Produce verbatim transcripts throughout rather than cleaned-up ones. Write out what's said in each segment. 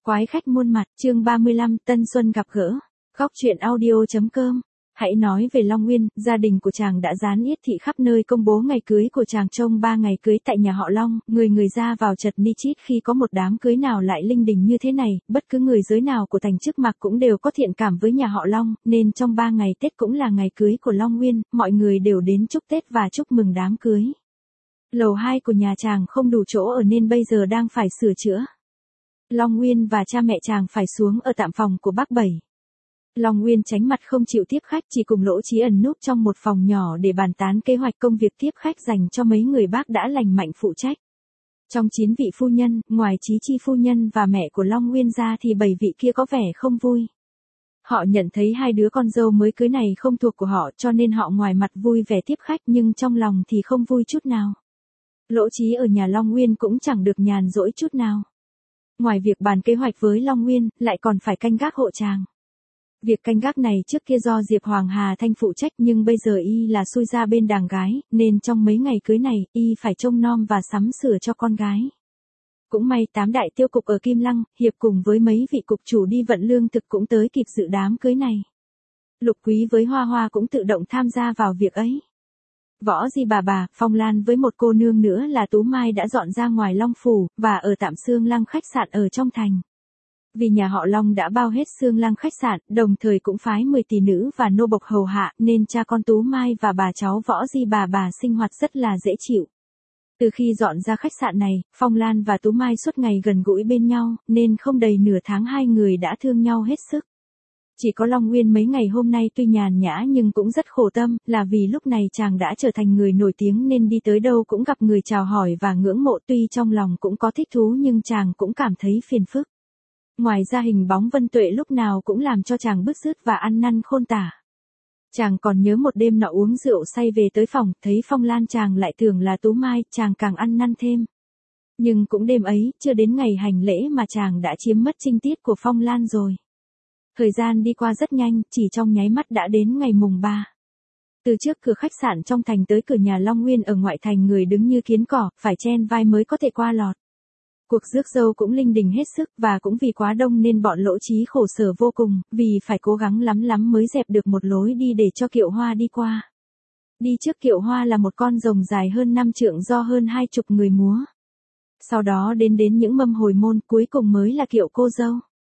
Quái khách muôn mặt, chương ba mươi lăm, Tân Xuân gặp gỡ. Góc truyện audio.com. Hãy nói về Long Nguyên, gia đình của chàng đã dán yết thị khắp nơi công bố ngày cưới của chàng trong ba ngày cưới tại nhà họ Long, người người ra vào chật ni chít khi có một đám cưới nào lại linh đình như thế này, bất cứ người giới nào của thành chức Mạc cũng đều có thiện cảm với nhà họ Long, nên trong ba ngày Tết cũng là ngày cưới của Long Nguyên, mọi người đều đến chúc Tết và chúc mừng đám cưới. Lầu hai của nhà chàng không đủ chỗ ở nên bây giờ đang phải sửa chữa. Long Nguyên và cha mẹ chàng phải xuống ở tạm phòng của bác Bảy. Long Nguyên tránh mặt không chịu tiếp khách, chỉ cùng Lỗ Chí ẩn núp trong một phòng nhỏ để bàn tán kế hoạch công việc tiếp khách dành cho mấy người bác đã lành mạnh phụ trách. Trong chín vị phu nhân, ngoài Chí Chi phu nhân và mẹ của Long Nguyên ra thì bảy vị kia có vẻ không vui. Họ nhận thấy hai đứa con dâu mới cưới này không thuộc của họ cho nên họ ngoài mặt vui vẻ tiếp khách nhưng trong lòng thì không vui chút nào. Lỗ Chí ở nhà Long Nguyên cũng chẳng được nhàn rỗi chút nào. Ngoài việc bàn kế hoạch với Long Nguyên, lại còn phải canh gác hộ chàng. Việc canh gác này trước kia do Diệp Hoàng Hà Thanh phụ trách nhưng bây giờ y là xui ra bên đàng gái, nên trong mấy ngày cưới này, y phải trông nom và sắm sửa cho con gái. Cũng may tám đại tiêu cục ở Kim Lăng, hiệp cùng với mấy vị cục chủ đi vận lương thực cũng tới kịp dự đám cưới này. Lục Quý với Hoa Hoa cũng tự động tham gia vào việc ấy. Võ Di bà bà, Phong Lan với một cô nương nữa là Tú Mai đã dọn ra ngoài Long Phủ, và ở tạm Sương Lăng khách sạn ở trong thành. Vì nhà họ Long đã bao hết Sương Lăng khách sạn, đồng thời cũng phái mười tỷ nữ và nô bộc hầu hạ, nên cha con Tú Mai và bà cháu Võ Di bà bà sinh hoạt rất là dễ chịu. Từ khi dọn ra khách sạn này, Phong Lan và Tú Mai suốt ngày gần gũi bên nhau, nên không đầy nửa tháng hai người đã thương nhau hết sức. Chỉ có Long Nguyên mấy ngày hôm nay tuy nhàn nhã nhưng cũng rất khổ tâm, là vì lúc này chàng đã trở thành người nổi tiếng nên đi tới đâu cũng gặp người chào hỏi và ngưỡng mộ, tuy trong lòng cũng có thích thú nhưng chàng cũng cảm thấy phiền phức. Ngoài ra hình bóng Vân Tuệ lúc nào cũng làm cho chàng bứt rứt và ăn năn khôn tả. Chàng còn nhớ một đêm nọ uống rượu say về tới phòng, thấy Phong Lan chàng lại tưởng là Tú Mai, chàng càng ăn năn thêm. Nhưng cũng đêm ấy, chưa đến ngày hành lễ mà chàng đã chiếm mất trinh tiết của Phong Lan rồi. Thời gian đi qua rất nhanh, chỉ trong nháy mắt đã đến ngày mùng ba. Từ trước cửa khách sạn trong thành tới cửa nhà Long Nguyên ở ngoại thành người đứng như kiến cỏ, phải chen vai mới có thể qua lọt. Cuộc rước dâu cũng linh đình hết sức và cũng vì quá đông nên bọn Lỗ Chí khổ sở vô cùng, vì phải cố gắng lắm lắm mới dẹp được một lối đi để cho kiệu hoa đi qua. Đi trước kiệu hoa là một con rồng dài hơn năm trượng do hơn hai chục người múa. Sau đó đến đến những mâm hồi môn, cuối cùng mới là kiệu cô dâu.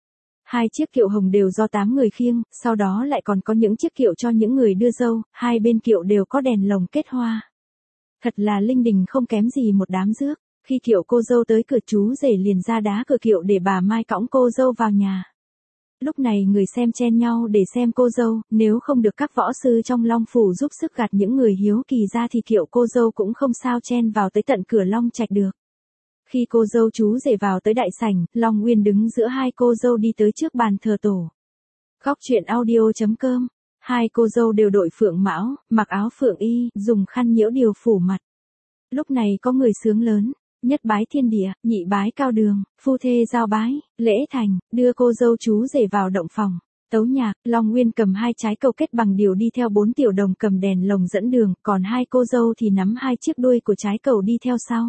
Hai chiếc kiệu hồng đều do tám người khiêng, sau đó lại còn có những chiếc kiệu cho những người đưa dâu, hai bên kiệu đều có đèn lồng kết hoa. Thật là linh đình không kém gì một đám rước. Khi kiệu cô dâu tới cửa chú rể liền ra đá cửa kiệu để bà Mai cõng cô dâu vào nhà. Lúc này người xem chen nhau để xem cô dâu, nếu không được các võ sư trong Long Phủ giúp sức gạt những người hiếu kỳ ra thì kiệu cô dâu cũng không sao chen vào tới tận cửa Long Trạch được. Khi cô dâu chú rể vào tới đại sảnh, Long Nguyên đứng giữa hai cô dâu đi tới trước bàn thờ tổ. Góc truyện audio.com. Hai cô dâu đều đội phượng mão, mặc áo phượng y, dùng khăn nhiễu điều phủ mặt. Lúc này có người sướng lớn. Nhất bái thiên địa, nhị bái cao đường, phu thê giao bái, lễ thành, đưa cô dâu chú rể vào động phòng. Tấu nhạc, Long Nguyên cầm hai trái cầu kết bằng điều đi theo bốn tiểu đồng cầm đèn lồng dẫn đường, còn hai cô dâu thì nắm hai chiếc đuôi của trái cầu đi theo sau.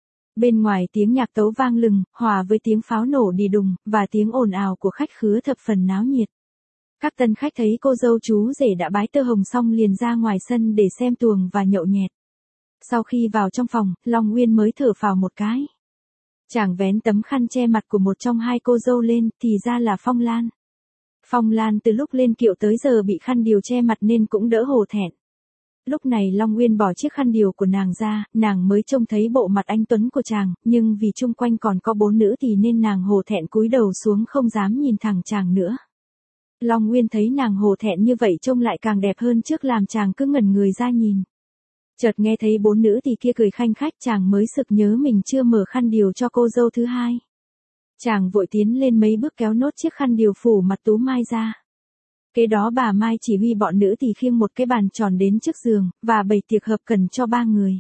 Bên ngoài tiếng nhạc tấu vang lừng, hòa với tiếng pháo nổ đi đùng, và tiếng ồn ào của khách khứa thập phần náo nhiệt. Các tân khách thấy cô dâu chú rể đã bái tơ hồng xong liền ra ngoài sân để xem tuồng và nhậu nhẹt. Sau khi vào trong phòng, Long Nguyên mới thở phào một cái. Chàng vén tấm khăn che mặt của một trong hai cô dâu lên, thì ra là Phong Lan. Phong Lan từ lúc lên kiệu tới giờ bị khăn điều che mặt nên cũng đỡ hổ thẹn. Lúc này Long Nguyên bỏ chiếc khăn điều của nàng ra, nàng mới trông thấy bộ mặt anh tuấn của chàng, nhưng vì chung quanh còn có bốn nữ thì nên nàng hổ thẹn cúi đầu xuống không dám nhìn thẳng chàng nữa. Long Nguyên thấy nàng hổ thẹn như vậy trông lại càng đẹp hơn trước làm chàng cứ ngẩn người ra nhìn. Chợt nghe thấy bốn nữ thì kia cười khanh khách, chàng mới sực nhớ mình chưa mở khăn điều cho cô dâu thứ hai. Chàng vội tiến lên mấy bước kéo nốt chiếc khăn điều phủ mặt Tú Mai ra. Kế đó bà Mai chỉ huy bọn nữ thì khiêng một cái bàn tròn đến trước giường, và bày tiệc hợp cần cho ba người.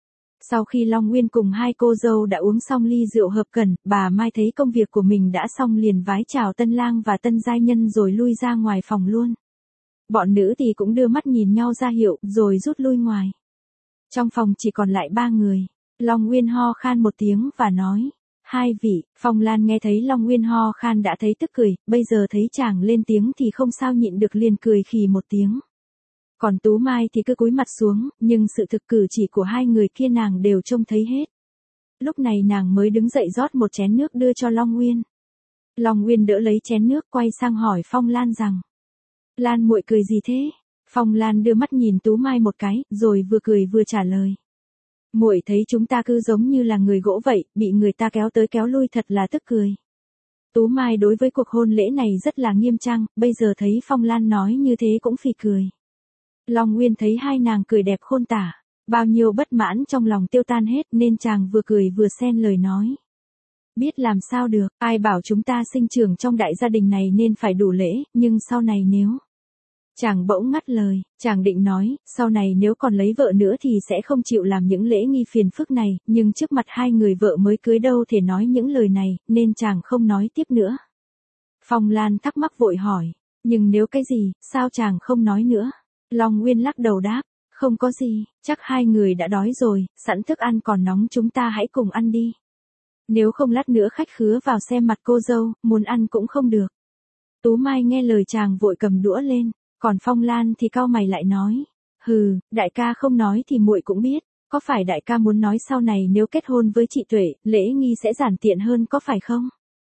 Sau khi Long Nguyên cùng hai cô dâu đã uống xong ly rượu hợp cần, bà Mai thấy công việc của mình đã xong liền vái chào tân lang và tân giai nhân rồi lui ra ngoài phòng luôn. Bọn nữ thì cũng đưa mắt nhìn nhau ra hiệu, rồi rút lui ngoài. Trong phòng chỉ còn lại ba người. Long Nguyên ho khan một tiếng và nói. Hai vị, Phong Lan nghe thấy Long Nguyên ho khan đã thấy tức cười, bây giờ thấy chàng lên tiếng thì không sao nhịn được liền cười khì một tiếng. Còn Tú Mai thì cứ cúi mặt xuống, nhưng sự thực cử chỉ của hai người kia nàng đều trông thấy hết. Lúc này nàng mới đứng dậy rót một chén nước đưa cho Long Nguyên. Long Nguyên đỡ lấy chén nước quay sang hỏi Phong Lan rằng. Lan muội cười gì thế? Phong Lan đưa mắt nhìn Tú Mai một cái, rồi vừa cười vừa trả lời. Muội thấy chúng ta cứ giống như là người gỗ vậy, bị người ta kéo tới kéo lui thật là tức cười. Tú Mai đối với cuộc hôn lễ này rất là nghiêm trang, bây giờ thấy Phong Lan nói như thế cũng phì cười. Long Nguyên thấy hai nàng cười đẹp khôn tả, bao nhiêu bất mãn trong lòng tiêu tan hết nên chàng vừa cười vừa xen lời nói. Biết làm sao được, ai bảo chúng ta sinh trưởng trong đại gia đình này nên phải đủ lễ, nhưng sau này nếu... Chàng bỗng ngắt lời, chàng định nói, sau này nếu còn lấy vợ nữa thì sẽ không chịu làm những lễ nghi phiền phức này, nhưng trước mặt hai người vợ mới cưới đâu thể nói những lời này, nên chàng không nói tiếp nữa. Phong Lan thắc mắc vội hỏi, nhưng nếu cái gì, sao chàng không nói nữa? Long Nguyên lắc đầu đáp, không có gì, chắc hai người đã đói rồi, sẵn thức ăn còn nóng chúng ta hãy cùng ăn đi. Nếu không lát nữa khách khứa vào xem mặt cô dâu, muốn ăn cũng không được. Tú Mai nghe lời chàng vội cầm đũa lên, còn Phong Lan thì cau mày lại nói, hừ, đại ca không nói thì muội cũng biết, có phải đại ca muốn nói sau này nếu kết hôn với chị Tuệ, lễ nghi sẽ giản tiện hơn có phải không?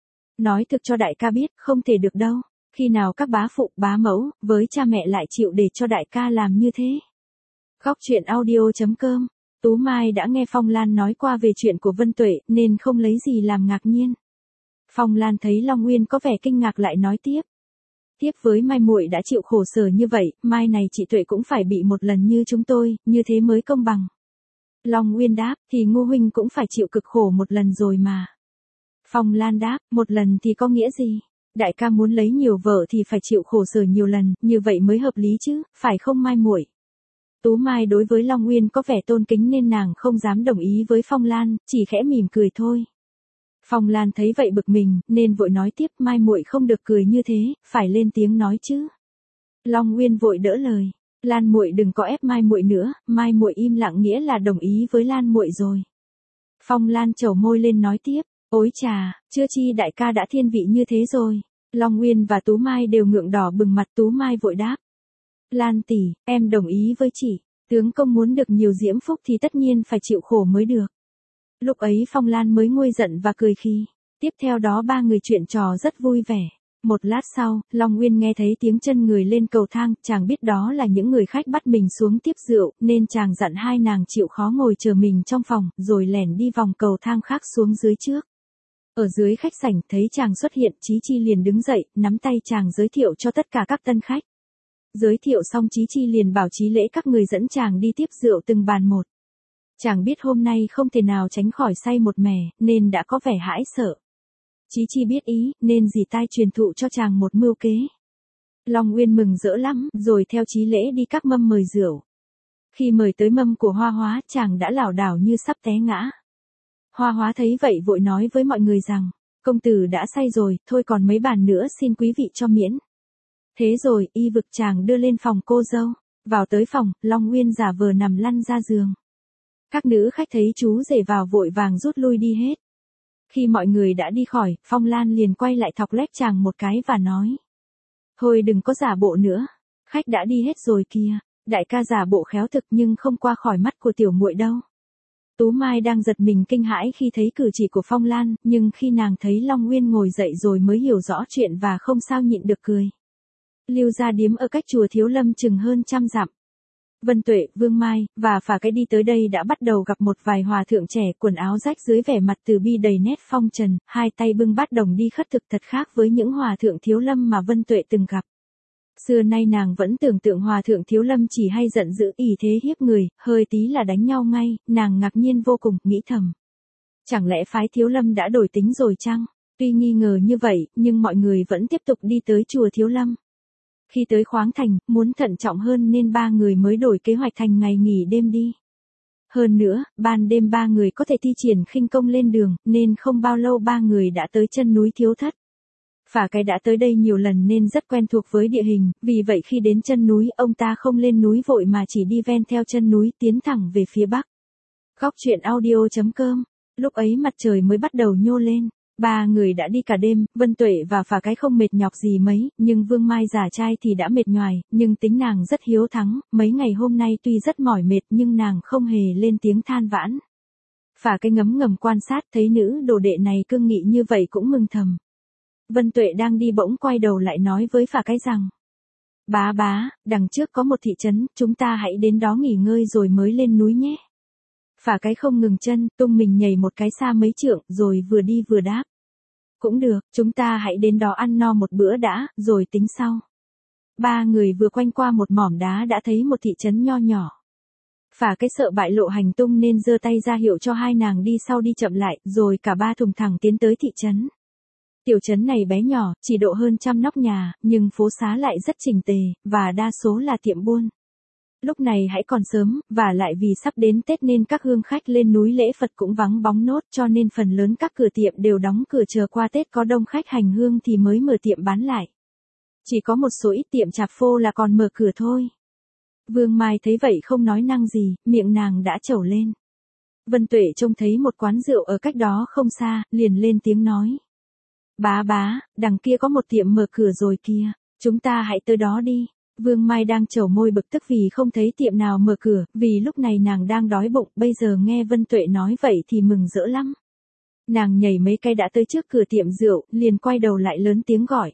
Nói thực cho đại ca biết, không thể được đâu, khi nào các bá phụ, bá mẫu, với cha mẹ lại chịu để cho đại ca làm như thế? Góc truyện audio chấm com. Tú Mai đã nghe Phong Lan nói qua về chuyện của Vân Tuệ, nên không lấy gì làm ngạc nhiên. Phong Lan thấy Long Nguyên có vẻ kinh ngạc lại nói tiếp. Tiếp với Mai muội đã chịu khổ sở như vậy, mai này chị Tuệ cũng phải bị một lần như chúng tôi, như thế mới công bằng. Long Nguyên đáp, thì Ngô huynh cũng phải chịu cực khổ một lần rồi mà. Phong Lan đáp, một lần thì có nghĩa gì? Đại ca muốn lấy nhiều vợ thì phải chịu khổ sở nhiều lần, như vậy mới hợp lý chứ, phải không Mai muội? Tú Mai đối với Long Nguyên có vẻ tôn kính nên nàng không dám đồng ý với Phong Lan, chỉ khẽ mỉm cười thôi. Phong Lan thấy vậy bực mình, nên vội nói tiếp, Mai muội không được cười như thế, phải lên tiếng nói chứ. Long Nguyên vội đỡ lời, Lan muội đừng có ép Mai muội nữa, Mai muội im lặng nghĩa là đồng ý với Lan muội rồi. Phong Lan trầu môi lên nói tiếp, ối chà, chưa chi đại ca đã thiên vị như thế rồi. Long Nguyên và Tú Mai đều ngượng đỏ bừng mặt. Tú Mai vội đáp. Lan tỷ, em đồng ý với chị, tướng công muốn được nhiều diễm phúc thì tất nhiên phải chịu khổ mới được. Lúc ấy Phong Lan mới nguôi giận và cười khi. Tiếp theo đó ba người chuyện trò rất vui vẻ. Một lát sau, Long Nguyên nghe thấy tiếng chân người lên cầu thang, chàng biết đó là những người khách bắt mình xuống tiếp rượu, nên chàng dặn hai nàng chịu khó ngồi chờ mình trong phòng, rồi lẻn đi vòng cầu thang khác xuống dưới trước. Ở dưới khách sảnh thấy chàng xuất hiện, Chí Chi liền đứng dậy, nắm tay chàng giới thiệu cho tất cả các tân khách. Giới thiệu xong Chí Chi liền bảo Chí Lễ các người dẫn chàng đi tiếp rượu từng bàn một. Chàng biết hôm nay không thể nào tránh khỏi say một mẻ, nên đã có vẻ hãi sợ. Chí Chi biết ý, nên dì tai truyền thụ cho chàng một mưu kế. Long Nguyên mừng rỡ lắm, rồi theo Chí Lễ đi các mâm mời rượu. Khi mời tới mâm của Hoa Hóa, chàng đã lảo đảo như sắp té ngã. Hoa Hóa thấy vậy vội nói với mọi người rằng, công tử đã say rồi, thôi còn mấy bàn nữa xin quý vị cho miễn. Thế rồi, y vực chàng đưa lên phòng cô dâu. Vào tới phòng, Long Nguyên giả vờ nằm lăn ra giường. Các nữ khách thấy chú rể vào vội vàng rút lui đi hết. Khi mọi người đã đi khỏi, Phong Lan liền quay lại thọc lép chàng một cái và nói. Thôi đừng có giả bộ nữa. Khách đã đi hết rồi kìa. Đại ca giả bộ khéo thực nhưng không qua khỏi mắt của tiểu muội đâu. Tú Mai đang giật mình kinh hãi khi thấy cử chỉ của Phong Lan, nhưng khi nàng thấy Long Nguyên ngồi dậy rồi mới hiểu rõ chuyện và không sao nhịn được cười. Lưu gia điếm ở cách chùa Thiếu Lâm chừng hơn trăm dặm. Vân Tuệ, Vương Mai, và Phà Cái đi tới đây đã bắt đầu gặp một vài hòa thượng trẻ, quần áo rách dưới vẻ mặt từ bi đầy nét phong trần, hai tay bưng bát đồng đi khất thực thật khác với những hòa thượng Thiếu Lâm mà Vân Tuệ từng gặp. Xưa nay nàng vẫn tưởng tượng hòa thượng Thiếu Lâm chỉ hay giận dữ ỷ thế hiếp người, hơi tí là đánh nhau ngay, nàng ngạc nhiên vô cùng, nghĩ thầm. Chẳng lẽ phái Thiếu Lâm đã đổi tính rồi chăng? Tuy nghi ngờ như vậy, nhưng mọi người vẫn tiếp tục đi tới chùa Thiếu Lâm. Khi tới Khoáng Thành, muốn thận trọng hơn nên ba người mới đổi kế hoạch thành ngày nghỉ đêm đi. Hơn nữa, ban đêm ba người có thể thi triển khinh công lên đường, nên không bao lâu ba người đã tới chân núi Thiếu Thất. Phà Cái đã tới đây nhiều lần nên rất quen thuộc với địa hình, vì vậy khi đến chân núi, ông ta không lên núi vội mà chỉ đi ven theo chân núi tiến thẳng về phía bắc. Góc truyện audio chấm com Lúc ấy mặt trời mới bắt đầu nhô lên. Ba người đã đi cả đêm, Vân Tuệ và Phà Cái không mệt nhọc gì mấy, nhưng Vương Mai già trai thì đã mệt nhoài, nhưng tính nàng rất hiếu thắng, mấy ngày hôm nay tuy rất mỏi mệt nhưng nàng không hề lên tiếng than vãn. Phà Cái ngấm ngầm quan sát thấy nữ đồ đệ này cương nghị như vậy cũng mừng thầm. Vân Tuệ đang đi bỗng quay đầu lại nói với Phà Cái rằng: Bá bá, đằng trước có một thị trấn, chúng ta hãy đến đó nghỉ ngơi rồi mới lên núi nhé. Phà Cái không ngừng chân, tung mình nhảy một cái xa mấy trượng, rồi vừa đi vừa đáp. Cũng được, chúng ta hãy đến đó ăn no một bữa đã, rồi tính sau. Ba người vừa quanh qua một mỏm đá đã thấy một thị trấn nho nhỏ. Phà Cái sợ bại lộ hành tung nên giơ tay ra hiệu cho hai nàng đi sau đi chậm lại, rồi cả ba thùng thẳng tiến tới thị trấn. Tiểu trấn này bé nhỏ, chỉ độ hơn trăm nóc nhà, nhưng phố xá lại rất chỉnh tề, và đa số là tiệm buôn. Lúc này hãy còn sớm, và lại vì sắp đến Tết nên các hương khách lên núi lễ Phật cũng vắng bóng nốt, cho nên phần lớn các cửa tiệm đều đóng cửa chờ qua Tết có đông khách hành hương thì mới mở tiệm bán lại. Chỉ có một số ít tiệm tạp phô là còn mở cửa thôi. Vương Mai thấy vậy không nói năng gì, miệng nàng đã trẩu lên. Vân Tuệ trông thấy một quán rượu ở cách đó không xa, liền lên tiếng nói. Bá bá, đằng kia có một tiệm mở cửa rồi kìa, chúng ta hãy tới đó đi. Vương Mai đang trẩu môi bực tức vì không thấy tiệm nào mở cửa, vì lúc này nàng đang đói bụng, bây giờ nghe Vân Tuệ nói vậy thì mừng rỡ lắm. Nàng nhảy mấy cây đã tới trước cửa tiệm rượu, liền quay đầu lại lớn tiếng gọi.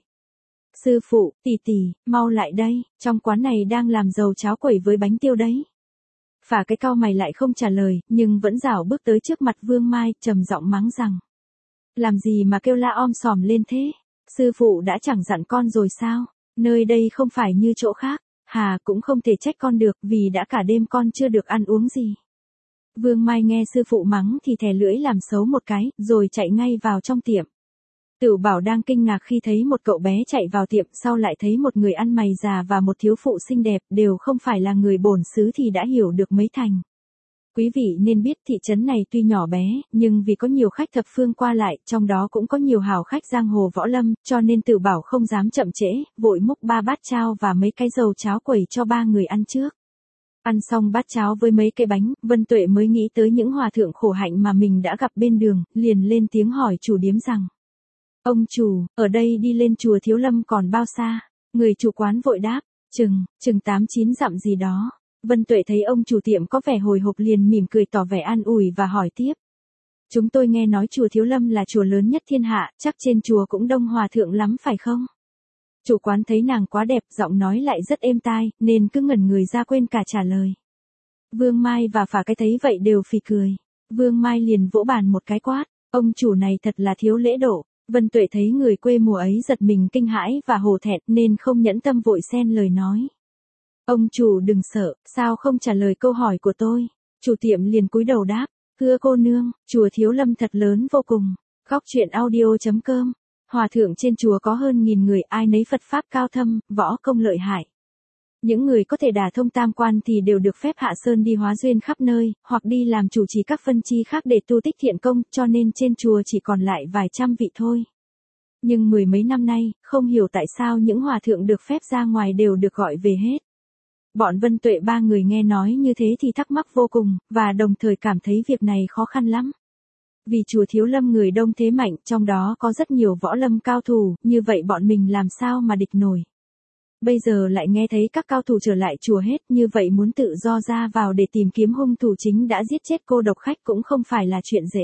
Sư phụ, tỷ tỷ, mau lại đây, trong quán này đang làm dầu cháo quẩy với bánh tiêu đấy. Phà Cái cau mày lại không trả lời, nhưng vẫn rảo bước tới trước mặt Vương Mai, trầm giọng mắng rằng. Làm gì mà kêu la om sòm lên thế? Sư phụ đã chẳng dặn con rồi sao? Nơi đây không phải như chỗ khác, hà cũng không thể trách con được vì đã cả đêm con chưa được ăn uống gì. Vương Mai nghe sư phụ mắng thì thè lưỡi làm xấu một cái, rồi chạy ngay vào trong tiệm. Tửu Bảo đang kinh ngạc khi thấy một cậu bé chạy vào tiệm, sau lại thấy một người ăn mày già và một thiếu phụ xinh đẹp, đều không phải là người bổn xứ thì đã hiểu được mấy thành. Quý vị nên biết thị trấn này tuy nhỏ bé, nhưng vì có nhiều khách thập phương qua lại, trong đó cũng có nhiều hào khách giang hồ võ lâm, cho nên Tửu Bảo không dám chậm trễ, vội múc ba bát chao và mấy cái dầu cháo quẩy cho ba người ăn trước. Ăn xong bát cháo với mấy cái bánh, Vân Tuệ mới nghĩ tới những hòa thượng khổ hạnh mà mình đã gặp bên đường, liền lên tiếng hỏi chủ điếm rằng. Ông chủ, ở đây đi lên chùa Thiếu Lâm còn bao xa? Người chủ quán vội đáp, chừng, chừng tám chín dặm gì đó. Vân Tuệ thấy ông chủ tiệm có vẻ hồi hộp liền mỉm cười tỏ vẻ an ủi và hỏi tiếp. Chúng tôi nghe nói chùa Thiếu Lâm là chùa lớn nhất thiên hạ, chắc trên chùa cũng đông hòa thượng lắm phải không? Chủ quán thấy nàng quá đẹp, giọng nói lại rất êm tai, nên cứ ngẩn người ra quên cả trả lời. Vương Mai và Phà Cái thấy vậy đều phì cười. Vương Mai liền vỗ bàn một cái quát, ông chủ này thật là thiếu lễ độ. Vân Tuệ thấy người quê mùa ấy giật mình kinh hãi và hổ thẹn nên không nhẫn tâm vội xen lời nói. Ông chủ đừng sợ, sao không trả lời câu hỏi của tôi? Chủ tiệm liền cúi đầu đáp, thưa cô nương, chùa Thiếu Lâm thật lớn vô cùng. Góc truyện audio chấm com. Hòa thượng trên chùa có hơn nghìn người, ai nấy Phật pháp cao thâm, võ công lợi hại. Những người có thể đả thông tam quan thì đều được phép hạ sơn đi hóa duyên khắp nơi, hoặc đi làm chủ trì các phân chi khác để tu tích thiện công, cho nên trên chùa chỉ còn lại vài trăm vị thôi. Nhưng mười mấy năm nay, không hiểu tại sao những hòa thượng được phép ra ngoài đều được gọi về hết. Bọn Vân Tuệ ba người nghe nói như thế thì thắc mắc vô cùng, và đồng thời cảm thấy việc này khó khăn lắm. Vì chùa Thiếu Lâm người đông thế mạnh, trong đó có rất nhiều võ lâm cao thủ, như vậy bọn mình làm sao mà địch nổi. Bây giờ lại nghe thấy các cao thủ trở lại chùa hết, như vậy muốn tự do ra vào để tìm kiếm hung thủ chính đã giết chết cô độc khách cũng không phải là chuyện dễ.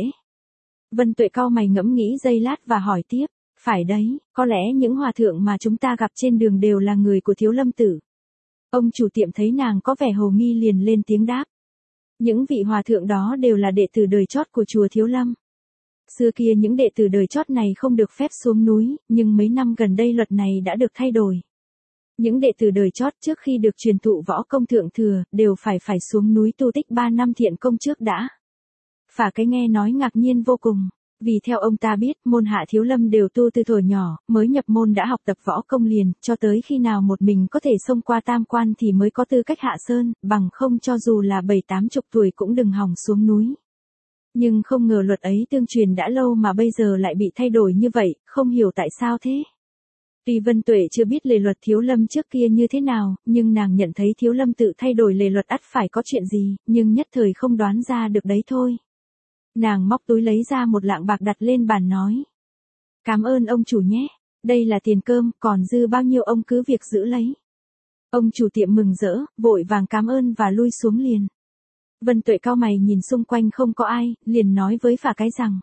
Vân Tuệ cau mày ngẫm nghĩ giây lát và hỏi tiếp, phải đấy, có lẽ những hòa thượng mà chúng ta gặp trên đường đều là người của Thiếu Lâm tử. Ông chủ tiệm thấy nàng có vẻ hồ nghi liền lên tiếng đáp. Những vị hòa thượng đó đều là đệ tử đời chót của chùa Thiếu Lâm. Xưa kia những đệ tử đời chót này không được phép xuống núi, nhưng mấy năm gần đây luật này đã được thay đổi. Những đệ tử đời chót trước khi được truyền thụ võ công thượng thừa, đều phải phải xuống núi tu tích ba năm thiện công trước đã. Phà Cái nghe nói ngạc nhiên vô cùng, vì theo ông ta biết, môn hạ Thiếu Lâm đều tu từ thuở nhỏ, mới nhập môn đã học tập võ công liền, cho tới khi nào một mình có thể xông qua tam quan thì mới có tư cách hạ sơn, bằng không cho dù là bảy tám chục tuổi cũng đừng hòng xuống núi. Nhưng không ngờ luật ấy tương truyền đã lâu mà bây giờ lại bị thay đổi như vậy, không hiểu tại sao thế. Tuy Vân Tuệ chưa biết lề luật Thiếu Lâm trước kia như thế nào, nhưng nàng nhận thấy Thiếu Lâm tự thay đổi lề luật ắt phải có chuyện gì, nhưng nhất thời không đoán ra được đấy thôi. Nàng móc túi lấy ra một lạng bạc đặt lên bàn nói. Cảm ơn ông chủ nhé, đây là tiền cơm, còn dư bao nhiêu ông cứ việc giữ lấy. Ông chủ tiệm mừng rỡ, vội vàng cảm ơn và lui xuống liền. Vân Tuệ cau mày nhìn xung quanh không có ai, liền nói với Phà Cái rằng.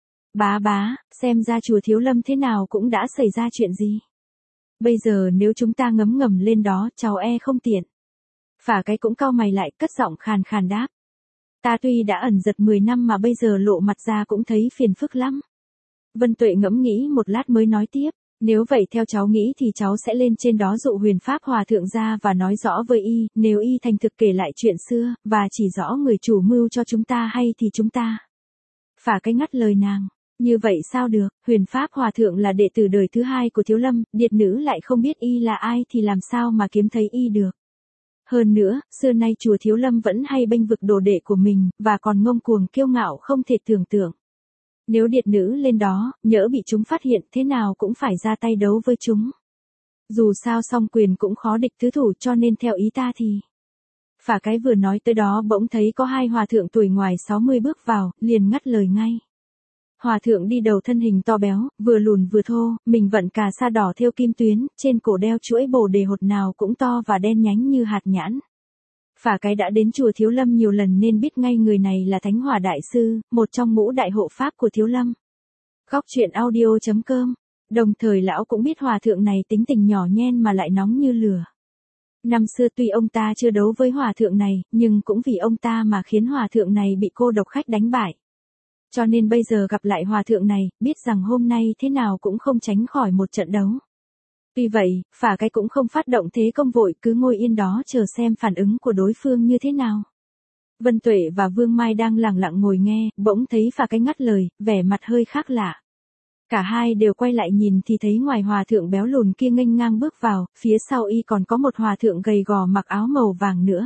Bá bá, xem ra chùa Thiếu Lâm thế nào cũng đã xảy ra chuyện gì. Bây giờ nếu chúng ta ngấm ngầm lên đó, cháu e không tiện. Phà Cái cũng cau mày lại, cất giọng khàn khàn đáp. Ta tuy đã ẩn giật mười năm mà bây giờ lộ mặt ra cũng thấy phiền phức lắm. Vân Tuệ ngẫm nghĩ một lát mới nói tiếp. Nếu vậy theo cháu nghĩ thì cháu sẽ lên trên đó dụ Huyền Pháp Hòa Thượng ra và nói rõ với y, nếu y thành thực kể lại chuyện xưa, và chỉ rõ người chủ mưu cho chúng ta hay thì chúng ta. Phà Cái ngắt lời nàng, như vậy sao được, Huyền Pháp Hòa Thượng là đệ tử đời thứ hai của Thiếu Lâm, điệt nữ lại không biết y là ai thì làm sao mà kiếm thấy y được. Hơn nữa, xưa nay chùa Thiếu Lâm vẫn hay bênh vực đồ đệ của mình, và còn ngông cuồng kiêu ngạo không thể tưởng tượng. Nếu điệt nữ lên đó, nhỡ bị chúng phát hiện thế nào cũng phải ra tay đấu với chúng. Dù sao song quyền cũng khó địch tứ thủ cho nên theo ý ta thì. Phà Cái vừa nói tới đó bỗng thấy có hai hòa thượng tuổi ngoài sáu mươi bước vào, liền ngắt lời ngay. Hòa thượng đi đầu thân hình to béo, vừa lùn vừa thô, mình vận cà sa đỏ thêu kim tuyến, trên cổ đeo chuỗi bồ đề hột nào cũng to và đen nhánh như hạt nhãn. Phà Cái đã đến chùa Thiếu Lâm nhiều lần nên biết ngay người này là Thánh Hỏa Đại Sư, một trong ngũ đại hộ pháp của Thiếu Lâm. Góc truyện audio chấm com. Đồng thời lão cũng biết hòa thượng này tính tình nhỏ nhen mà lại nóng như lửa. Năm xưa tuy ông ta chưa đấu với hòa thượng này, nhưng cũng vì ông ta mà khiến hòa thượng này bị cô độc khách đánh bại. Cho nên bây giờ gặp lại hòa thượng này, biết rằng hôm nay thế nào cũng không tránh khỏi một trận đấu. Tuy vậy, Phà Cái cũng không phát động thế công vội, cứ ngồi yên đó chờ xem phản ứng của đối phương như thế nào. Vân Tuệ và Vương Mai đang lặng lặng ngồi nghe, bỗng thấy Phà Cái ngắt lời, vẻ mặt hơi khác lạ. Cả hai đều quay lại nhìn thì thấy ngoài hòa thượng béo lùn kia nghênh ngang bước vào, phía sau y còn có một hòa thượng gầy gò mặc áo màu vàng nữa.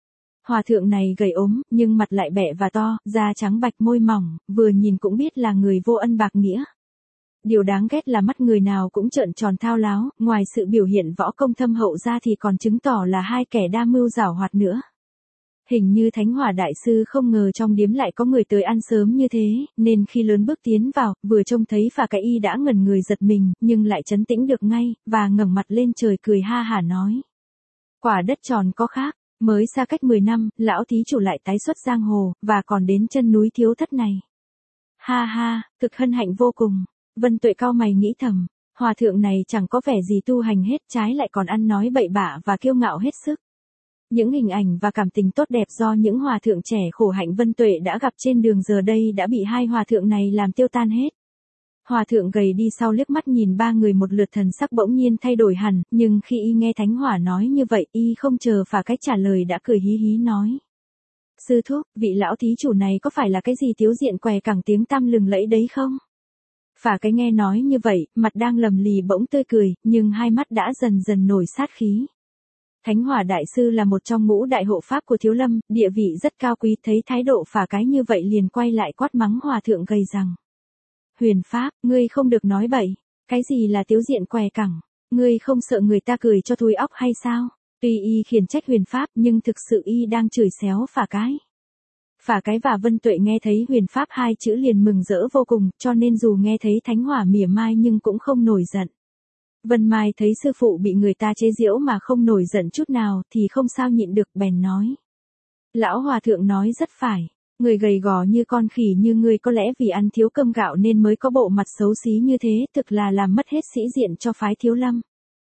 Hòa thượng này gầy ốm, nhưng mặt lại bẹ và to, da trắng bạch môi mỏng, vừa nhìn cũng biết là người vô ân bạc nghĩa. Điều đáng ghét là mắt người nào cũng trợn tròn thao láo, ngoài sự biểu hiện võ công thâm hậu ra thì còn chứng tỏ là hai kẻ đa mưu giảo hoạt nữa. Hình như Thánh Hỏa Đại Sư không ngờ trong điếm lại có người tới ăn sớm như thế, nên khi lớn bước tiến vào, vừa trông thấy Phà Cái y đã ngẩn người giật mình, nhưng lại trấn tĩnh được ngay, và ngẩng mặt lên trời cười ha hả nói. Quả đất tròn có khác, mới xa cách mười năm, lão thí chủ lại tái xuất giang hồ, và còn đến chân núi Thiếu Thất này. Ha ha, thực hân hạnh vô cùng. Vân Tuệ cau mày nghĩ thầm, hòa thượng này chẳng có vẻ gì tu hành hết, trái lại còn ăn nói bậy bạ và kiêu ngạo hết sức. Những hình ảnh và cảm tình tốt đẹp do những hòa thượng trẻ khổ hạnh Vân Tuệ đã gặp trên đường giờ đây đã bị hai hòa thượng này làm tiêu tan hết. Hòa thượng gầy đi sau liếc mắt nhìn ba người một lượt, thần sắc bỗng nhiên thay đổi hẳn, nhưng khi y nghe Thánh Hỏa nói như vậy, y không chờ Phà Cái trả lời đã cười hí hí nói. Sư thúc, vị lão thí chủ này có phải là cái gì tiếu diện què cẳng tiếng tăm lừng lẫy đấy không? Phà Cái nghe nói như vậy, mặt đang lầm lì bỗng tươi cười, nhưng hai mắt đã dần dần nổi sát khí. Thánh Hỏa Đại Sư là một trong ngũ đại hộ pháp của Thiếu Lâm, địa vị rất cao quý, thấy thái độ Phà Cái như vậy liền quay lại quát mắng hòa thượng gầy rằng. Huyền Pháp, ngươi không được nói bậy, cái gì là tiếu diện què cẳng, ngươi không sợ người ta cười cho thúi óc hay sao? Tuy y khiển trách Huyền Pháp nhưng thực sự y đang chửi xéo Phà Cái. Phà Cái và Vân Tuệ nghe thấy Huyền Pháp hai chữ liền mừng rỡ vô cùng, cho nên dù nghe thấy Thánh Hỏa mỉa mai nhưng cũng không nổi giận. Vân Mai thấy sư phụ bị người ta chế giễu mà không nổi giận chút nào thì không sao nhịn được bèn nói. Lão hòa thượng nói rất phải, người gầy gò như con khỉ như ngươi có lẽ vì ăn thiếu cơm gạo nên mới có bộ mặt xấu xí như thế, thực là làm mất hết sĩ diện cho phái Thiếu Lâm.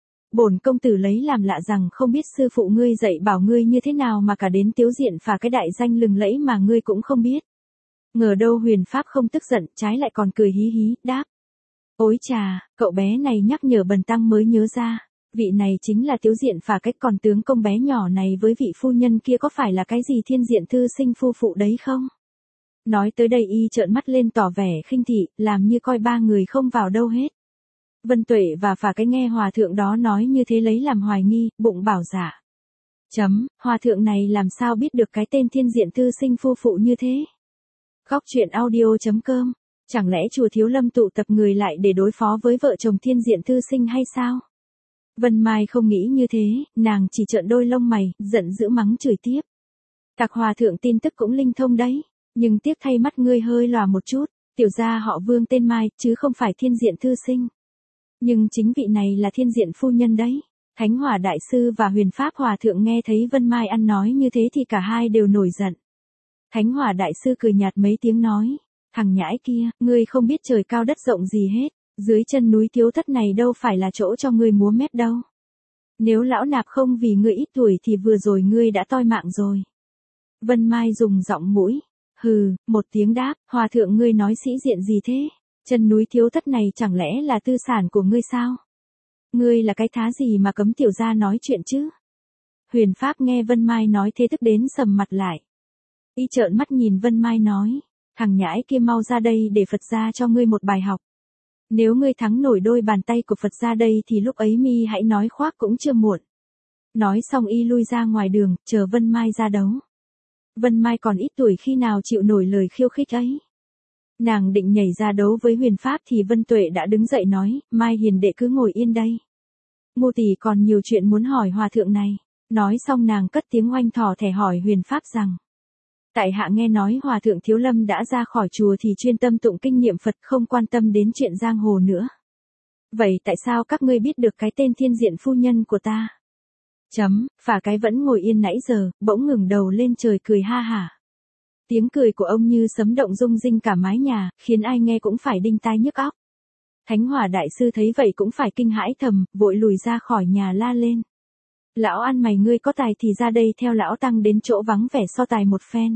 Bổn công tử lấy làm lạ rằng không biết sư phụ ngươi dạy bảo ngươi như thế nào mà cả đến tiếu diện Phà Cái đại danh lừng lẫy mà ngươi cũng không biết. Ngờ đâu Huyền Pháp không tức giận, trái lại còn cười hí hí, đáp. Ôi chà, cậu bé này nhắc nhở bần tăng mới nhớ ra, vị này chính là tiếu diện Phà Cái, còn tướng công bé nhỏ này với vị phu nhân kia có phải là cái gì Thiên Diện Thư Sinh phu phụ đấy không? Nói tới đây y trợn mắt lên tỏ vẻ khinh thị, làm như coi ba người không vào đâu hết. Vân Tuệ và Phà Cái nghe hòa thượng đó nói như thế lấy làm hoài nghi, bụng bảo dạ. Chấm, hòa thượng này làm sao biết được cái tên Thiên Diện Thư Sinh phu phụ như thế? Góc truyện audio chấm com. Chẳng lẽ chùa Thiếu Lâm tụ tập người lại để đối phó với vợ chồng Thiên Diện Thư Sinh hay sao? Vân Mai không nghĩ như thế, nàng chỉ trợn đôi lông mày, giận dữ mắng chửi tiếp. Tạc hòa thượng tin tức cũng linh thông đấy, Nhưng tiếc thay mắt ngươi hơi lòa một chút, tiểu gia họ Vương tên Mai, chứ không phải thiên diện thư sinh. Nhưng chính vị này là thiên diện phu nhân đấy. Thánh Hỏa Đại Sư và Huyền Pháp Hòa Thượng nghe thấy Vân Mai ăn nói như thế thì cả hai đều nổi giận. Thánh Hỏa Đại Sư cười nhạt mấy tiếng nói, thằng nhãi kia, ngươi không biết trời cao đất rộng gì hết, dưới chân núi Thiếu Thất này đâu phải là chỗ cho ngươi múa mép đâu. Nếu lão nạp không vì ngươi ít tuổi thì vừa rồi ngươi đã toi mạng rồi. Vân Mai dùng giọng mũi, hừ, một tiếng đáp, Hòa Thượng ngươi nói sĩ diện gì thế, chân núi Thiếu Thất này chẳng lẽ là tư sản của ngươi sao? Ngươi là cái thá gì mà cấm tiểu gia nói chuyện chứ? Huyền Pháp nghe Vân Mai nói thế tức đến sầm mặt lại. Y trợn mắt nhìn Vân Mai nói, thằng nhãi kia mau ra đây để Phật gia cho ngươi một bài học. Nếu ngươi thắng nổi đôi bàn tay của Phật gia đây thì lúc ấy mi hãy nói khoác cũng chưa muộn. Nói xong y lui ra ngoài đường, chờ Vân Mai ra đấu. Vân Mai còn ít tuổi khi nào chịu nổi lời khiêu khích ấy. Nàng định nhảy ra đấu với Huyền Pháp thì Vân Tuệ đã đứng dậy nói, Mai hiền đệ cứ ngồi yên đây. Ngô tỷ còn nhiều chuyện muốn hỏi Hòa Thượng này. Nói xong nàng cất tiếng oanh thỏ thẻ hỏi Huyền Pháp rằng, tại hạ nghe nói Hòa Thượng Thiếu Lâm đã ra khỏi chùa thì chuyên tâm tụng kinh niệm Phật, không quan tâm đến chuyện giang hồ nữa. Vậy tại sao các ngươi biết được cái tên thiên diện phu nhân của ta? Chấm, phả cái vẫn ngồi yên nãy giờ, bỗng ngừng đầu lên trời cười ha hả. Tiếng cười của ông như sấm động rung rinh cả mái nhà, khiến ai nghe cũng phải đinh tai nhức óc. Thánh Hỏa Đại Sư thấy vậy cũng phải kinh hãi thầm, vội lùi ra khỏi nhà la lên. Lão ăn mày ngươi có tài thì ra đây theo lão tăng đến chỗ vắng vẻ so tài một phen.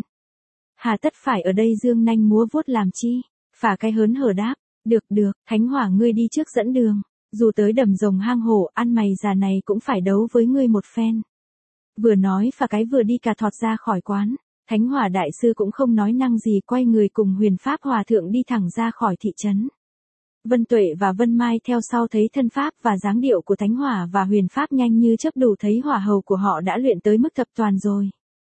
Hà tất phải ở đây dương nanh múa vuốt làm chi? Phả cái hớn hở đáp, được được, Thánh Hỏa ngươi đi trước dẫn đường. Dù tới đầm rồng hang hổ, ăn mày già này cũng phải đấu với ngươi một phen. Vừa nói phả cái vừa đi cà thọt ra khỏi quán. Thánh Hỏa Đại Sư cũng không nói năng gì, quay người cùng Huyền Pháp Hòa Thượng đi thẳng ra khỏi thị trấn. Vân Tuệ và Vân Mai theo sau thấy thân pháp và dáng điệu của Thánh Hỏa và Huyền Pháp nhanh như chớp, đủ thấy hỏa hầu của họ đã luyện tới mức thập toàn rồi.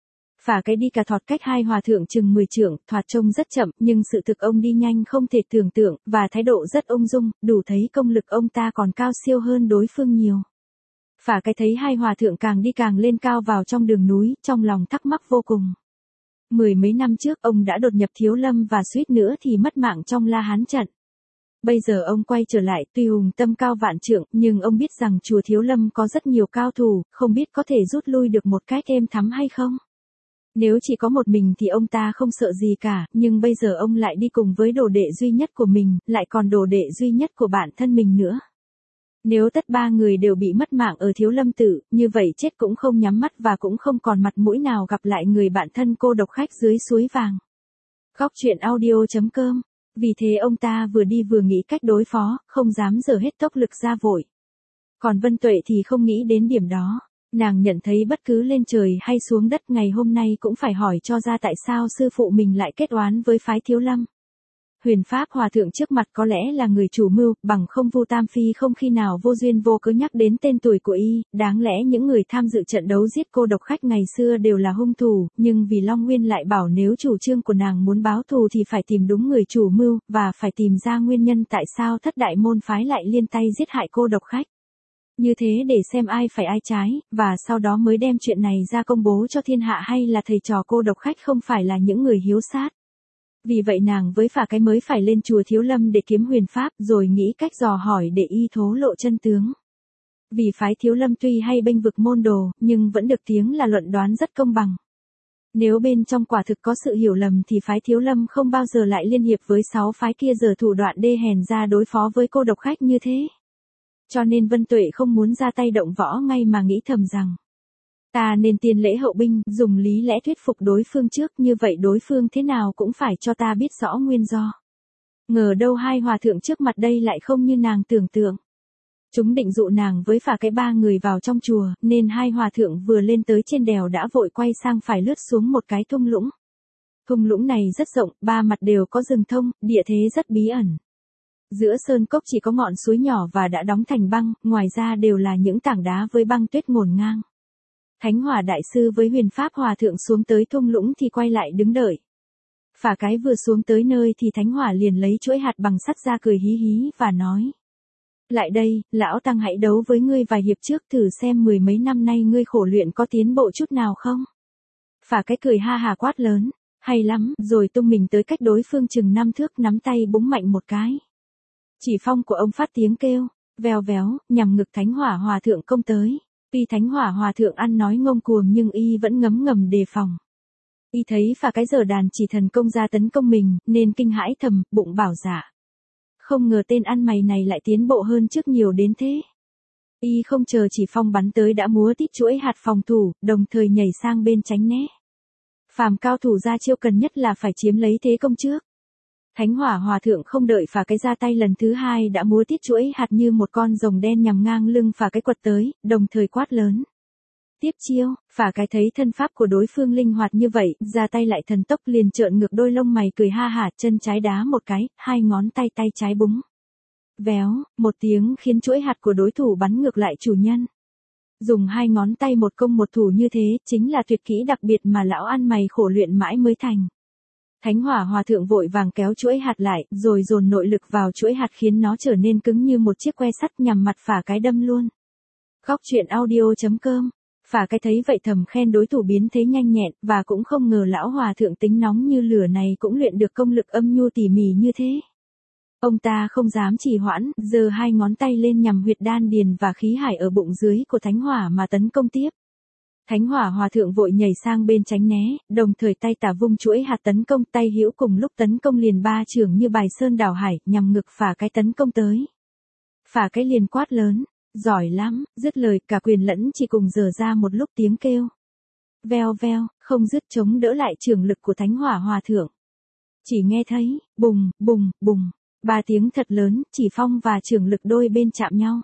Phả cái đi cà thọt cách hai hòa thượng chừng mười trượng, thoạt trông rất chậm, nhưng sự thực ông đi nhanh không thể tưởng tượng, và thái độ rất ung dung, đủ thấy công lực ông ta còn cao siêu hơn đối phương nhiều. Phả cái thấy hai hòa thượng càng đi càng lên cao vào trong đường núi, trong lòng thắc mắc vô cùng. Mười mấy năm trước ông đã đột nhập Thiếu Lâm và suýt nữa thì mất mạng trong La Hán trận. Bây giờ ông quay trở lại, tuy hùng tâm cao vạn trượng, nhưng ông biết rằng chùa Thiếu Lâm có rất nhiều cao thủ, không biết có thể rút lui được một cách êm thắm hay không. Nếu chỉ có một mình thì ông ta không sợ gì cả, nhưng bây giờ ông lại đi cùng với đồ đệ duy nhất của mình, lại còn đồ đệ duy nhất của bản thân mình nữa. Nếu tất ba người đều bị mất mạng ở Thiếu Lâm tự, như vậy chết cũng không nhắm mắt và cũng không còn mặt mũi nào gặp lại người bạn thân cô độc khách dưới suối vàng. Góc truyện audio chấm com. Vì thế ông ta vừa đi vừa nghĩ cách đối phó, không dám dở hết tốc lực ra vội. Còn Vân Tuệ thì không nghĩ đến điểm đó. Nàng nhận thấy bất cứ lên trời hay xuống đất ngày hôm nay cũng phải hỏi cho ra tại sao sư phụ mình lại kết oán với phái Thiếu Lâm. Huyền Pháp Hòa Thượng trước mặt có lẽ là người chủ mưu, bằng không Vu Tam Phi không khi nào vô duyên vô cớ nhắc đến tên tuổi của y, đáng lẽ những người tham dự trận đấu giết cô độc khách ngày xưa đều là hung thủ, nhưng vì Long Nguyên lại bảo nếu chủ trương của nàng muốn báo thù thì phải tìm đúng người chủ mưu, và phải tìm ra nguyên nhân tại sao thất đại môn phái lại liên tay giết hại cô độc khách. Như thế để xem ai phải ai trái, và sau đó mới đem chuyện này ra công bố cho thiên hạ hay là thầy trò cô độc khách không phải là những người hiếu sát. Vì vậy nàng với phả cái mới phải lên chùa Thiếu Lâm để kiếm Huyền Pháp, rồi nghĩ cách dò hỏi để y thố lộ chân tướng. Vì phái Thiếu Lâm tuy hay bênh vực môn đồ, nhưng vẫn được tiếng là luận đoán rất công bằng. Nếu bên trong quả thực có sự hiểu lầm thì phái Thiếu Lâm không bao giờ lại liên hiệp với sáu phái kia giờ thủ đoạn đê hèn ra đối phó với cô độc khách như thế. Cho nên Vân Tuệ không muốn ra tay động võ ngay mà nghĩ thầm rằng, ta nên tiên lễ hậu binh, dùng lý lẽ thuyết phục đối phương trước, như vậy đối phương thế nào cũng phải cho ta biết rõ nguyên do. Ngờ đâu hai hòa thượng trước mặt đây lại không như nàng tưởng tượng. Chúng định dụ nàng với phả cái ba người vào trong chùa, nên hai hòa thượng vừa lên tới trên đèo đã vội quay sang phải lướt xuống một cái thung lũng. Thung lũng này rất rộng, ba mặt đều có rừng thông, địa thế rất bí ẩn. Giữa sơn cốc chỉ có ngọn suối nhỏ và đã đóng thành băng, ngoài ra đều là những tảng đá với băng tuyết ngổn ngang. Thánh Hỏa Đại Sư với Huyền Pháp Hòa Thượng xuống tới thung lũng thì quay lại đứng đợi. Phả cái vừa xuống tới nơi thì Thánh Hỏa liền lấy chuỗi hạt bằng sắt ra cười hí hí và nói. Lại đây, lão tăng hãy đấu với ngươi vài hiệp trước thử xem mười mấy năm nay ngươi khổ luyện có tiến bộ chút nào không. Phả cái cười ha hà quát lớn. Hay lắm, rồi tung mình tới cách đối phương chừng năm thước nắm tay búng mạnh một cái. Chỉ phong của ông phát tiếng kêu, vèo véo, nhằm ngực Thánh Hỏa Hòa Thượng công tới. Tuy Thánh Hỏa Hòa Thượng ăn nói ngông cuồng nhưng y vẫn ngấm ngầm đề phòng. Y thấy phà cái giờ đàn chỉ thần công ra tấn công mình, nên kinh hãi thầm, bụng bảo dạ. Không ngờ tên ăn mày này lại tiến bộ hơn trước nhiều đến thế. Y không chờ chỉ phong bắn tới đã múa tít chuỗi hạt phòng thủ, đồng thời nhảy sang bên tránh né. Phàm cao thủ ra chiêu cần nhất là phải chiếm lấy thế công trước. Thánh Hỏa Hòa Thượng không đợi phà cái ra tay lần thứ hai đã múa tít chuỗi hạt như một con rồng đen nhằm ngang lưng phà cái quật tới, đồng thời quát lớn. Tiếp chiêu, phà cái thấy thân pháp của đối phương linh hoạt như vậy, ra tay lại thần tốc liền trợn ngược đôi lông mày cười ha hả, chân trái đá một cái, hai ngón tay tay trái búng. Véo, một tiếng khiến chuỗi hạt của đối thủ bắn ngược lại chủ nhân. Dùng hai ngón tay một công một thủ như thế, chính là tuyệt kỹ đặc biệt mà lão ăn mày khổ luyện mãi mới thành. Thánh Hỏa Hòa Thượng vội vàng kéo chuỗi hạt lại, rồi dồn nội lực vào chuỗi hạt khiến nó trở nên cứng như một chiếc que sắt nhằm mặt phả cái đâm luôn. Góc truyện audio chấm com. Phả cái thấy vậy thầm khen đối thủ biến thế nhanh nhẹn, và cũng không ngờ lão Hòa Thượng tính nóng như lửa này cũng luyện được công lực âm nhu tỉ mỉ như thế. Ông ta không dám trì hoãn, giơ hai ngón tay lên nhằm huyệt đan điền và khí hải ở bụng dưới của Thánh Hỏa mà tấn công tiếp. Thánh Hỏa Hòa Thượng vội nhảy sang bên tránh né, đồng thời tay tả vung chuỗi hạt tấn công, tay hữu cùng lúc tấn công liền ba chưởng như bài sơn đảo hải, nhằm ngực phả cái tấn công tới. Phả cái liền quát lớn, giỏi lắm, dứt lời cả quyền lẫn chỉ cùng giở ra một lúc tiếng kêu. Veo veo, không dứt chống đỡ lại chưởng lực của Thánh Hỏa Hòa Thượng. Chỉ nghe thấy, bùng, bùng, bùng, ba tiếng thật lớn, chỉ phong và chưởng lực đôi bên chạm nhau.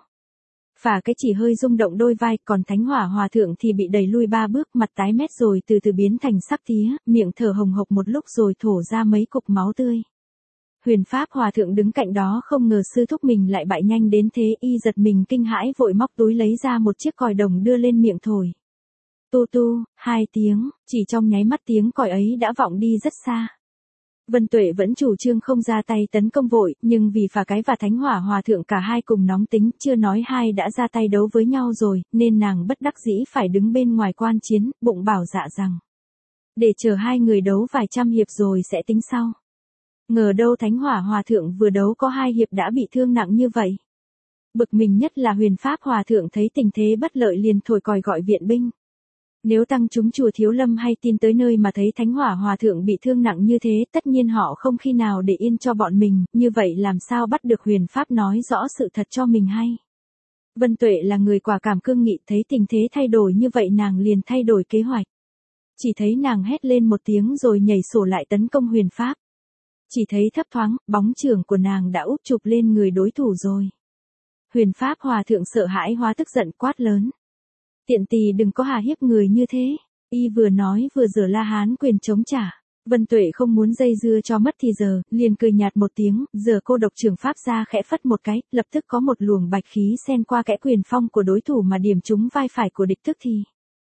Phả cái chỉ hơi rung động đôi vai, còn Thánh Hỏa Hòa Thượng thì bị đẩy lui ba bước, mặt tái mét rồi từ từ biến thành sắc tía, miệng thở hồng hộc một lúc rồi thổ ra mấy cục máu tươi. Huyền Pháp Hòa Thượng đứng cạnh đó không ngờ sư thúc mình lại bại nhanh đến thế, y giật mình kinh hãi vội móc túi lấy ra một chiếc còi đồng đưa lên miệng thổi. Tu tu, hai tiếng, chỉ trong nháy mắt tiếng còi ấy đã vọng đi rất xa. Vân Tuệ vẫn chủ trương không ra tay tấn công vội, nhưng vì phà cái và Thánh Hỏa Hòa Thượng cả hai cùng nóng tính, chưa nói hai đã ra tay đấu với nhau rồi, nên nàng bất đắc dĩ phải đứng bên ngoài quan chiến, bụng bảo dạ rằng. Để chờ hai người đấu vài trăm hiệp rồi sẽ tính sau. Ngờ đâu Thánh Hỏa Hòa Thượng vừa đấu có hai hiệp đã bị thương nặng như vậy. Bực mình nhất là Huyền Pháp Hòa Thượng thấy tình thế bất lợi liền thổi còi gọi viện binh. Nếu tăng chúng chùa Thiếu Lâm hay tin tới nơi mà thấy Thánh Hỏa Hòa Thượng bị thương nặng như thế, tất nhiên họ không khi nào để yên cho bọn mình, như vậy làm sao bắt được Huyền Pháp nói rõ sự thật cho mình hay. Vân Tuệ là người quả cảm cương nghị, thấy tình thế thay đổi như vậy nàng liền thay đổi kế hoạch. Chỉ thấy nàng hét lên một tiếng rồi nhảy sổ lại tấn công Huyền Pháp. Chỉ thấy thấp thoáng, bóng chưởng của nàng đã úp chụp lên người đối thủ rồi. Huyền Pháp Hòa Thượng sợ hãi hóa tức giận quát lớn. Tiện tỳ đừng có hà hiếp người như thế. Y vừa nói vừa giở La Hán quyền chống trả. Vân Tuệ không muốn dây dưa cho mất thì giờ, liền cười nhạt một tiếng, giờ cô độc trường pháp ra khẽ phất một cái, lập tức có một luồng bạch khí xen qua kẽ quyền phong của đối thủ mà điểm trúng vai phải của địch tức thì.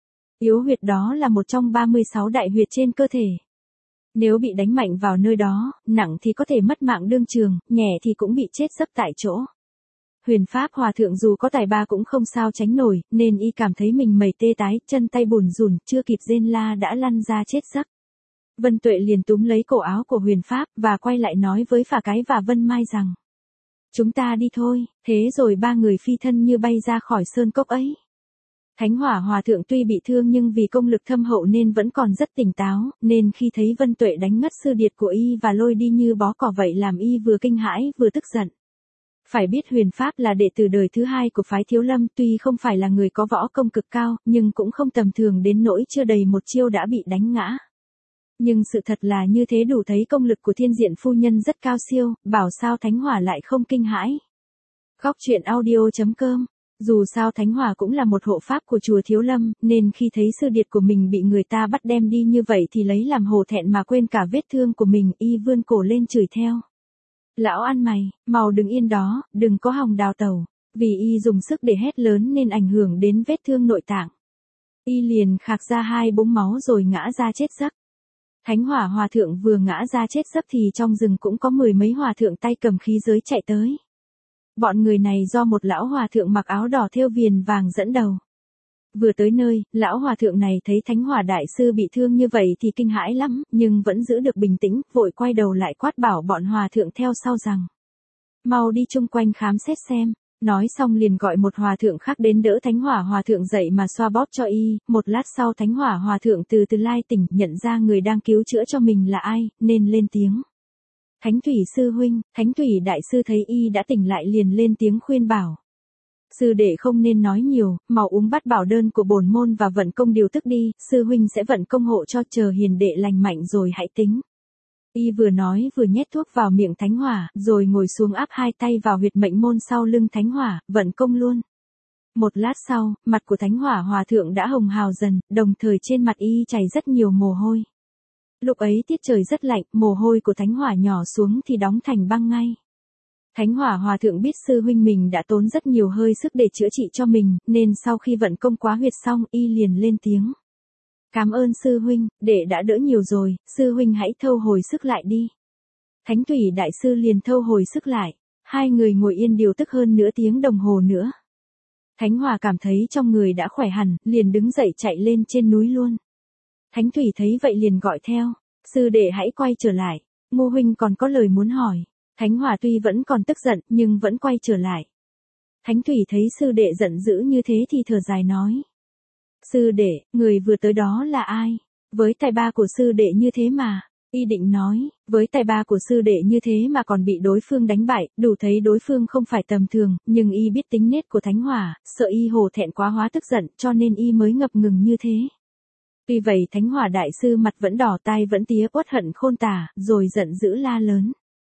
Yếu huyệt đó là một trong ba mươi sáu đại huyệt trên cơ thể. Nếu bị đánh mạnh vào nơi đó, nặng thì có thể mất mạng đương trường, nhẹ thì cũng bị chết giấc tại chỗ. Huyền Pháp Hòa Thượng dù có tài ba cũng không sao tránh nổi, nên y cảm thấy mình mẩy tê tái, chân tay bùn rùn, chưa kịp rên la đã lăn ra chết giấc. Vân Tuệ liền túm lấy cổ áo của Huyền Pháp, và quay lại nói với Phả Cái và Vân Mai rằng. Chúng ta đi thôi, thế rồi ba người phi thân như bay ra khỏi sơn cốc ấy. Thánh Hỏa Hòa Thượng tuy bị thương nhưng vì công lực thâm hậu nên vẫn còn rất tỉnh táo, nên khi thấy Vân Tuệ đánh ngất sư điệt của y và lôi đi như bó cỏ vậy làm y vừa kinh hãi vừa tức giận. Phải biết Huyền Pháp là đệ tử đời thứ hai của phái Thiếu Lâm, tuy không phải là người có võ công cực cao, nhưng cũng không tầm thường đến nỗi chưa đầy một chiêu đã bị đánh ngã. Nhưng sự thật là như thế đủ thấy công lực của Thiên Diện phu nhân rất cao siêu, bảo sao Thánh Hỏa lại không kinh hãi. Góc truyện audio chấm com. Dù sao Thánh Hỏa cũng là một hộ pháp của chùa Thiếu Lâm, nên khi thấy sư điệt của mình bị người ta bắt đem đi như vậy thì lấy làm hổ thẹn mà quên cả vết thương của mình, y vươn cổ lên chửi theo. Lão ăn mày, mau đứng yên đó, đừng có hòng đào tẩu. Vì y dùng sức để hét lớn nên ảnh hưởng đến vết thương nội tạng. Y liền khạc ra hai búng máu rồi ngã ra chết giấc. Thánh Hỏa Hòa Thượng vừa ngã ra chết giấc thì trong rừng cũng có mười mấy hòa thượng tay cầm khí giới chạy tới. Bọn người này do một lão hòa thượng mặc áo đỏ thêu viền vàng dẫn đầu. Vừa tới nơi, lão hòa thượng này thấy Thánh Hỏa đại sư bị thương như vậy thì kinh hãi lắm, nhưng vẫn giữ được bình tĩnh, vội quay đầu lại quát bảo bọn hòa thượng theo sau rằng: mau đi chung quanh khám xét xem. Nói xong liền gọi một hòa thượng khác đến đỡ Thánh Hỏa hòa thượng dậy mà xoa bóp cho y, một lát sau Thánh Hỏa hòa thượng từ từ lai tỉnh, nhận ra người đang cứu chữa cho mình là ai, nên lên tiếng: Thánh Thủy sư huynh. Thánh Thủy đại sư thấy y đã tỉnh lại liền lên tiếng khuyên bảo: sư đệ không nên nói nhiều, mau uống bát bảo đơn của bổn môn và vận công điều tức đi, sư huynh sẽ vận công hộ cho, chờ hiền đệ lành mạnh rồi hãy tính. Y vừa nói vừa nhét thuốc vào miệng Thánh Hỏa, rồi ngồi xuống áp hai tay vào huyệt mệnh môn sau lưng Thánh Hỏa, vận công luôn. Một lát sau, mặt của Thánh Hỏa hòa thượng đã hồng hào dần, đồng thời trên mặt y chảy rất nhiều mồ hôi. Lúc ấy tiết trời rất lạnh, mồ hôi của Thánh Hỏa nhỏ xuống thì đóng thành băng ngay. Thánh Hỏa hòa thượng biết sư huynh mình đã tốn rất nhiều hơi sức để chữa trị cho mình, nên sau khi vận công quá huyệt xong, y liền lên tiếng: cảm ơn sư huynh, đệ đã đỡ nhiều rồi, sư huynh hãy thâu hồi sức lại đi. Thánh Thủy đại sư liền thâu hồi sức lại, hai người ngồi yên điều tức hơn nửa tiếng đồng hồ nữa. Thánh Hỏa cảm thấy trong người đã khỏe hẳn, liền đứng dậy chạy lên trên núi luôn. Thánh Thủy thấy vậy liền gọi theo: sư đệ hãy quay trở lại, Ngô huynh còn có lời muốn hỏi. Thánh Hỏa tuy vẫn còn tức giận, nhưng vẫn quay trở lại. Thánh Thủy thấy sư đệ giận dữ như thế thì thở dài nói: sư đệ, người vừa tới đó là ai? Với tài ba của sư đệ như thế mà, y định nói, với tài ba của sư đệ như thế mà còn bị đối phương đánh bại, đủ thấy đối phương không phải tầm thường, nhưng y biết tính nết của Thánh Hỏa, sợ y hổ thẹn quá hóa tức giận, cho nên y mới ngập ngừng như thế. Tuy vậy Thánh Hỏa đại sư mặt vẫn đỏ tai vẫn tía uất hận khôn tả, rồi giận dữ la lớn: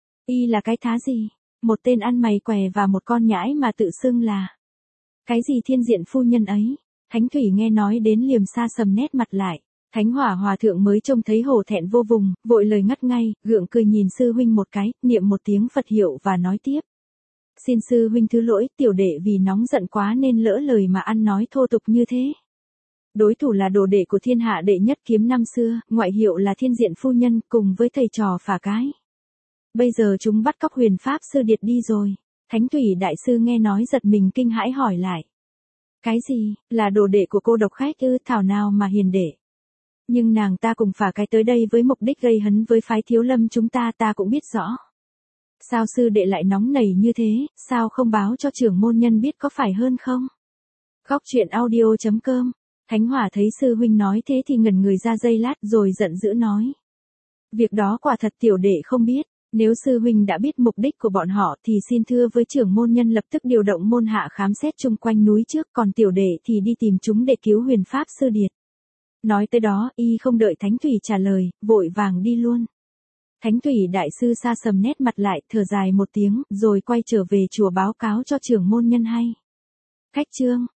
y là cái thá gì? Một tên ăn mày què và một con nhãi mà tự xưng là cái gì thiên diện phu nhân ấy? Thánh Thủy nghe nói đến liềm xa sầm nét mặt lại. Thánh Hỏa hòa thượng mới trông thấy hổ thẹn vô vùng, vội lời ngắt ngay, gượng cười nhìn sư huynh một cái, niệm một tiếng Phật hiệu và nói tiếp: xin sư huynh thứ lỗi, tiểu đệ vì nóng giận quá nên lỡ lời mà ăn nói thô tục như thế. Đối thủ là đồ đệ của thiên hạ đệ nhất kiếm năm xưa, ngoại hiệu là thiên diện phu nhân, cùng với thầy trò phả cái. Bây giờ chúng bắt cóc Huyền Pháp sư Điệt đi rồi. Thánh Thủy đại sư nghe nói giật mình kinh hãi hỏi lại: cái gì, là đồ đệ của cô độc khách ư? Thảo nào mà hiền đệ. Nhưng nàng ta cùng phả cái tới đây với mục đích gây hấn với phái Thiếu Lâm chúng ta, ta cũng biết rõ. Sao sư đệ lại nóng nảy như thế, sao không báo cho trưởng môn nhân biết có phải hơn không? Góc truyện audio chấm com. Thánh Hỏa thấy sư huynh nói thế thì ngẩn người ra giây lát rồi giận dữ nói: việc đó quả thật tiểu đệ không biết. Nếu sư huynh đã biết mục đích của bọn họ thì xin thưa với trưởng môn nhân lập tức điều động môn hạ khám xét chung quanh núi trước, còn tiểu đệ thì đi tìm chúng để cứu Huyền Pháp sư Điệt. Nói tới đó, y không đợi Thánh Thủy trả lời, vội vàng đi luôn. Thánh Thủy đại sư sa sầm nét mặt lại, thở dài một tiếng, rồi quay trở về chùa báo cáo cho trưởng môn nhân hay. Khách chương